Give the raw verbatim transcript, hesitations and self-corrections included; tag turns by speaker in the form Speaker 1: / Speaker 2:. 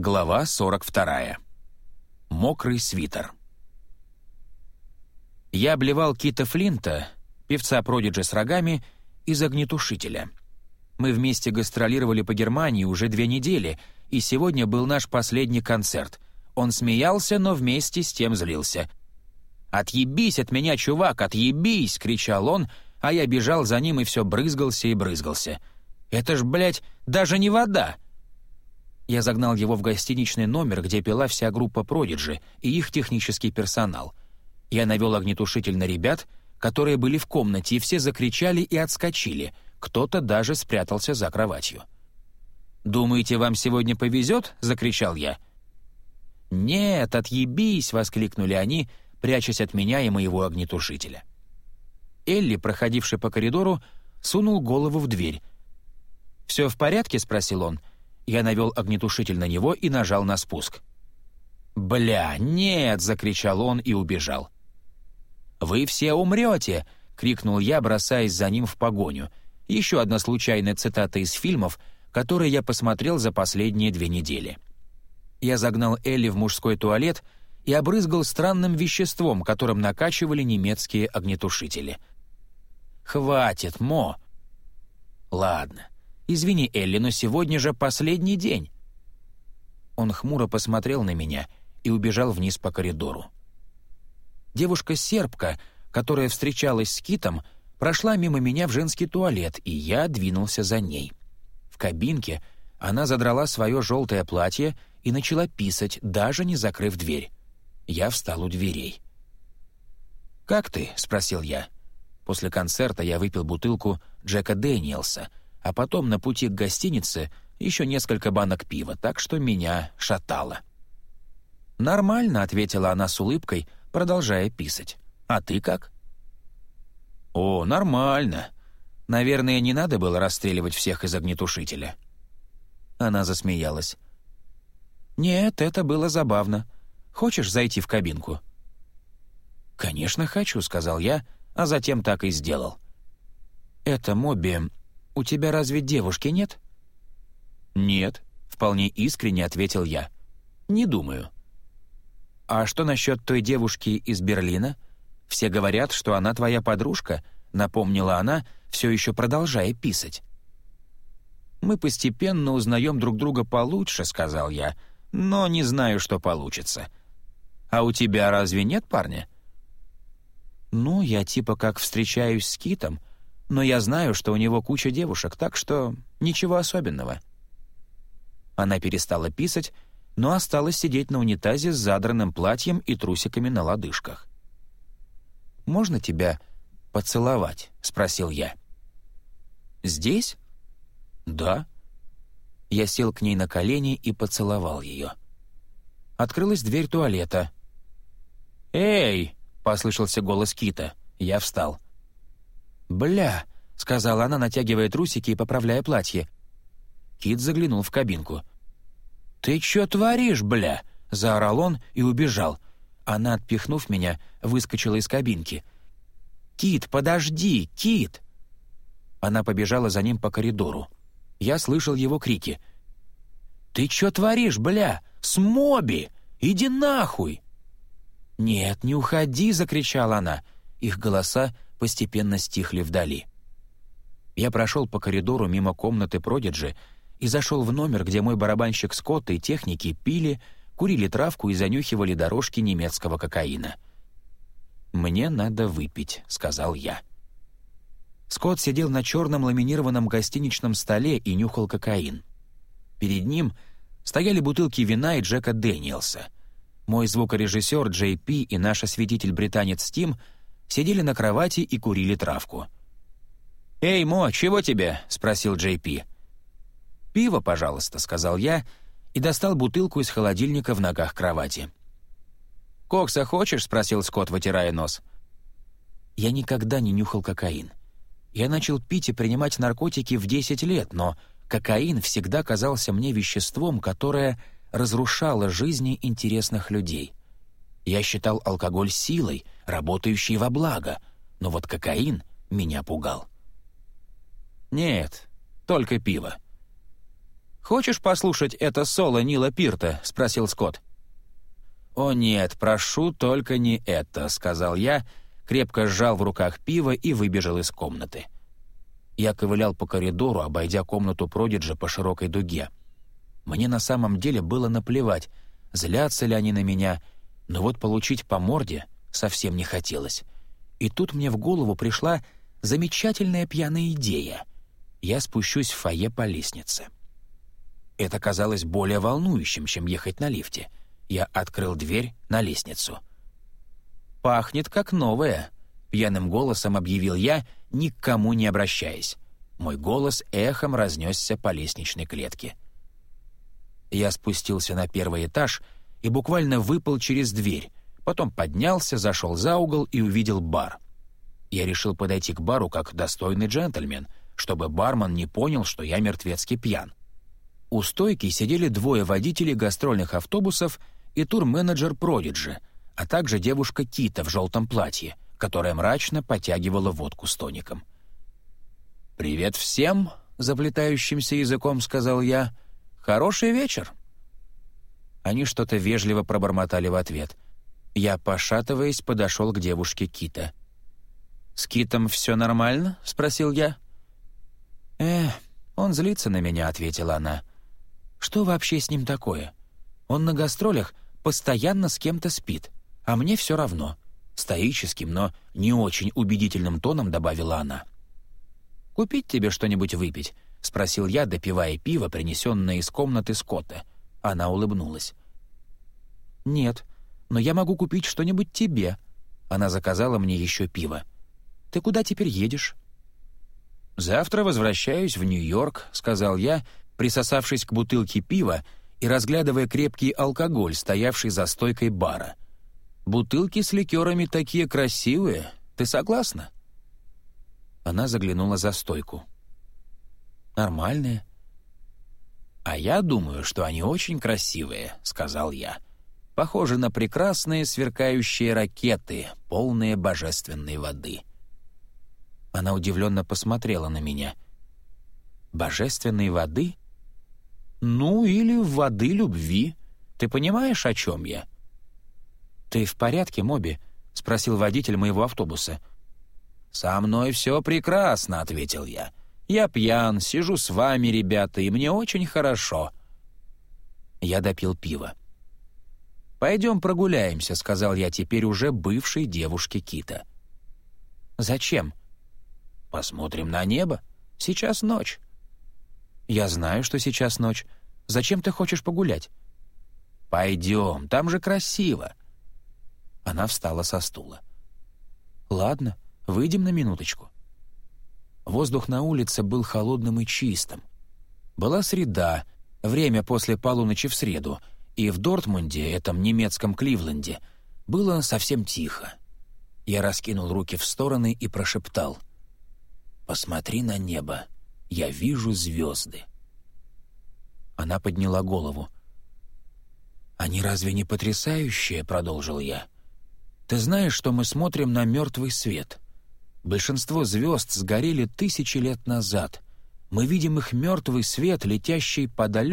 Speaker 1: Глава сорок вторая. Мокрый свитер. Я обливал Кита Флинта, певца Продиджи с рогами, из огнетушителя. Мы вместе гастролировали по Германии уже две недели, и сегодня был наш последний концерт. Он смеялся, но вместе с тем злился. «Отъебись от меня, чувак, отъебись!» — кричал он, а я бежал за ним и все брызгался и брызгался. «Это ж, блядь, даже не вода!» Я загнал его в гостиничный номер, где пела вся группа Продиджи и их технический персонал. Я навел огнетушитель на ребят, которые были в комнате, и все закричали и отскочили. Кто-то даже спрятался за кроватью. «Думаете, вам сегодня повезет?» — закричал я. «Нет, отъебись!» — воскликнули они, прячась от меня и моего огнетушителя. Элли, проходивший по коридору, сунул голову в дверь. «Все в порядке?» — спросил он. Я навел огнетушитель на него и нажал на спуск. «Бля, нет!» — закричал он и убежал. «Вы все умрете!» — крикнул я, бросаясь за ним в погоню. Еще одна случайная цитата из фильмов, которые я посмотрел за последние две недели. Я загнал Элли в мужской туалет и обрызгал странным веществом, которым накачивали немецкие огнетушители. «Хватит, Мо!» «Ладно. Извини, Элли, но сегодня же последний день». Он хмуро посмотрел на меня и убежал вниз по коридору. Девушка-сербка, которая встречалась с Китом, прошла мимо меня в женский туалет, и я двинулся за ней. В кабинке она задрала свое желтое платье и начала писать, даже не закрыв дверь. Я встал у дверей. «Как ты?» — спросил я. После концерта я выпил бутылку Джека Дэниелса, а потом на пути к гостинице еще несколько банок пива, так что меня шатало. «Нормально», — ответила она с улыбкой, продолжая писать. «А ты как?» «О, нормально. Наверное, не надо было расстреливать всех из огнетушителя». Она засмеялась. «Нет, это было забавно. Хочешь зайти в кабинку?» «Конечно хочу», — сказал я, а затем так и сделал. «Это, Моби, у тебя разве девушки нет?» «Нет», — вполне искренне ответил я. «Не думаю». «А что насчет той девушки из Берлина? Все говорят, что она твоя подружка», — напомнила она, все еще продолжая писать. «Мы постепенно узнаем друг друга получше», — сказал я, «но не знаю, что получится. А у тебя разве нет парня?» «Ну, я типа как встречаюсь с Китом, но я знаю, что у него куча девушек, так что ничего особенного». Она перестала писать, но осталась сидеть на унитазе с задранным платьем и трусиками на лодыжках. «Можно тебя поцеловать?» — спросил я. «Здесь?» «Да». Я сел к ней на колени и поцеловал ее. Открылась дверь туалета. «Эй!» — послышался голос Кита. Я встал. «Бля!» — сказала она, натягивая трусики и поправляя платье. Кит заглянул в кабинку. «Ты чё творишь, бля?» — заорал он и убежал. Она, отпихнув меня, выскочила из кабинки. «Кит, подожди! Кит!» Она побежала за ним по коридору. Я слышал его крики. «Ты чё творишь, бля? С Моби! Иди нахуй!» «Нет, не уходи!» — закричала она. Их голоса постепенно стихли вдали. Я прошел по коридору мимо комнаты Продиджи и зашел в номер, где мой барабанщик Скотт и техники пили, курили травку и занюхивали дорожки немецкого кокаина. «Мне надо выпить», — сказал я. Скотт сидел на черном ламинированном гостиничном столе и нюхал кокаин. Перед ним стояли бутылки вина и Джека Дэниелса. Мой звукорежиссер Джей Пи и наш осветитель-британец Тим сидели на кровати и курили травку. «Эй, Мо, чего тебе?» — спросил Джей Пи. «Пиво, пожалуйста», — сказал я и достал бутылку из холодильника в ногах кровати. «Кокса хочешь?» — спросил Скотт, вытирая нос. Я никогда не нюхал кокаин. Я начал пить и принимать наркотики в десять лет, но кокаин всегда казался мне веществом, которое разрушало жизни интересных людей. Я считал алкоголь силой, работающей во благо, но вот кокаин меня пугал. «Нет, только пиво». «Хочешь послушать это соло Нила Пирта?» — спросил Скотт. «О нет, прошу, только не это», — сказал я, крепко сжал в руках пиво и выбежал из комнаты. Я ковылял по коридору, обойдя комнату Продиджи по широкой дуге. Мне на самом деле было наплевать, злятся ли они на меня, но вот получить по морде совсем не хотелось. И тут мне в голову пришла замечательная пьяная идея. Я спущусь в фойе по лестнице. Это казалось более волнующим, чем ехать на лифте. Я открыл дверь на лестницу. «Пахнет как новая», — пьяным голосом объявил я, ни к кому не обращаясь. Мой голос эхом разнесся по лестничной клетке. Я спустился на первый этаж и буквально выпал через дверь, потом поднялся, зашел за угол и увидел бар. Я решил подойти к бару как достойный джентльмен, чтобы бармен не понял, что я мертвецки пьян. У стойки сидели двое водителей гастрольных автобусов и турменеджер Продиджи, а также девушка Кита в желтом платье, которая мрачно потягивала водку с тоником. «Привет всем!» — заплетающимся языком сказал я. «Хороший вечер!» Они что-то вежливо пробормотали в ответ. Я, пошатываясь, подошел к девушке Кита. «С Китом все нормально?» — спросил я. «Эх, он злится на меня», — ответила она. «Что вообще с ним такое? Он на гастролях постоянно с кем-то спит, а мне все равно». Стоическим, но не очень убедительным тоном добавила она. «Купить тебе что-нибудь выпить?» — спросил я, допивая пиво, принесенное из комнаты Скотта. Она улыбнулась. «Нет, но я могу купить что-нибудь тебе». Она заказала мне еще пиво. «Ты куда теперь едешь?» «Завтра возвращаюсь в Нью-Йорк», — сказал я, присосавшись к бутылке пива и разглядывая крепкий алкоголь, стоявший за стойкой бара. «Бутылки с ликерами такие красивые. Ты согласна?» Она заглянула за стойку. «Нормальные». «А я думаю, что они очень красивые», — сказал я. «Похожи на прекрасные сверкающие ракеты, полные божественной воды». Она удивленно посмотрела на меня. «Божественной воды? Ну, или воды любви. Ты понимаешь, о чем я?» «Ты в порядке, Моби?» — спросил водитель моего автобуса. «Со мной все прекрасно», — ответил я. «Я пьян, сижу с вами, ребята, и мне очень хорошо». Я допил пиво. «Пойдем прогуляемся», — сказал я теперь уже бывшей девушке Кита. «Зачем?» «Посмотрим на небо. Сейчас ночь». «Я знаю, что сейчас ночь. Зачем ты хочешь погулять?» «Пойдем, там же красиво». Она встала со стула. «Ладно, выйдем на минуточку». Воздух на улице был холодным и чистым. Была среда, время после полуночи в среду, и в Дортмунде, этом немецком Кливленде, было совсем тихо. Я раскинул руки в стороны и прошептал: «Посмотри на небо, я вижу звезды». Она подняла голову. «Они разве не потрясающие?» — продолжил я. «Ты знаешь, что мы смотрим на мертвый свет? Большинство звезд сгорели тысячи лет назад. Мы видим их мертвый свет, летящий подалеку,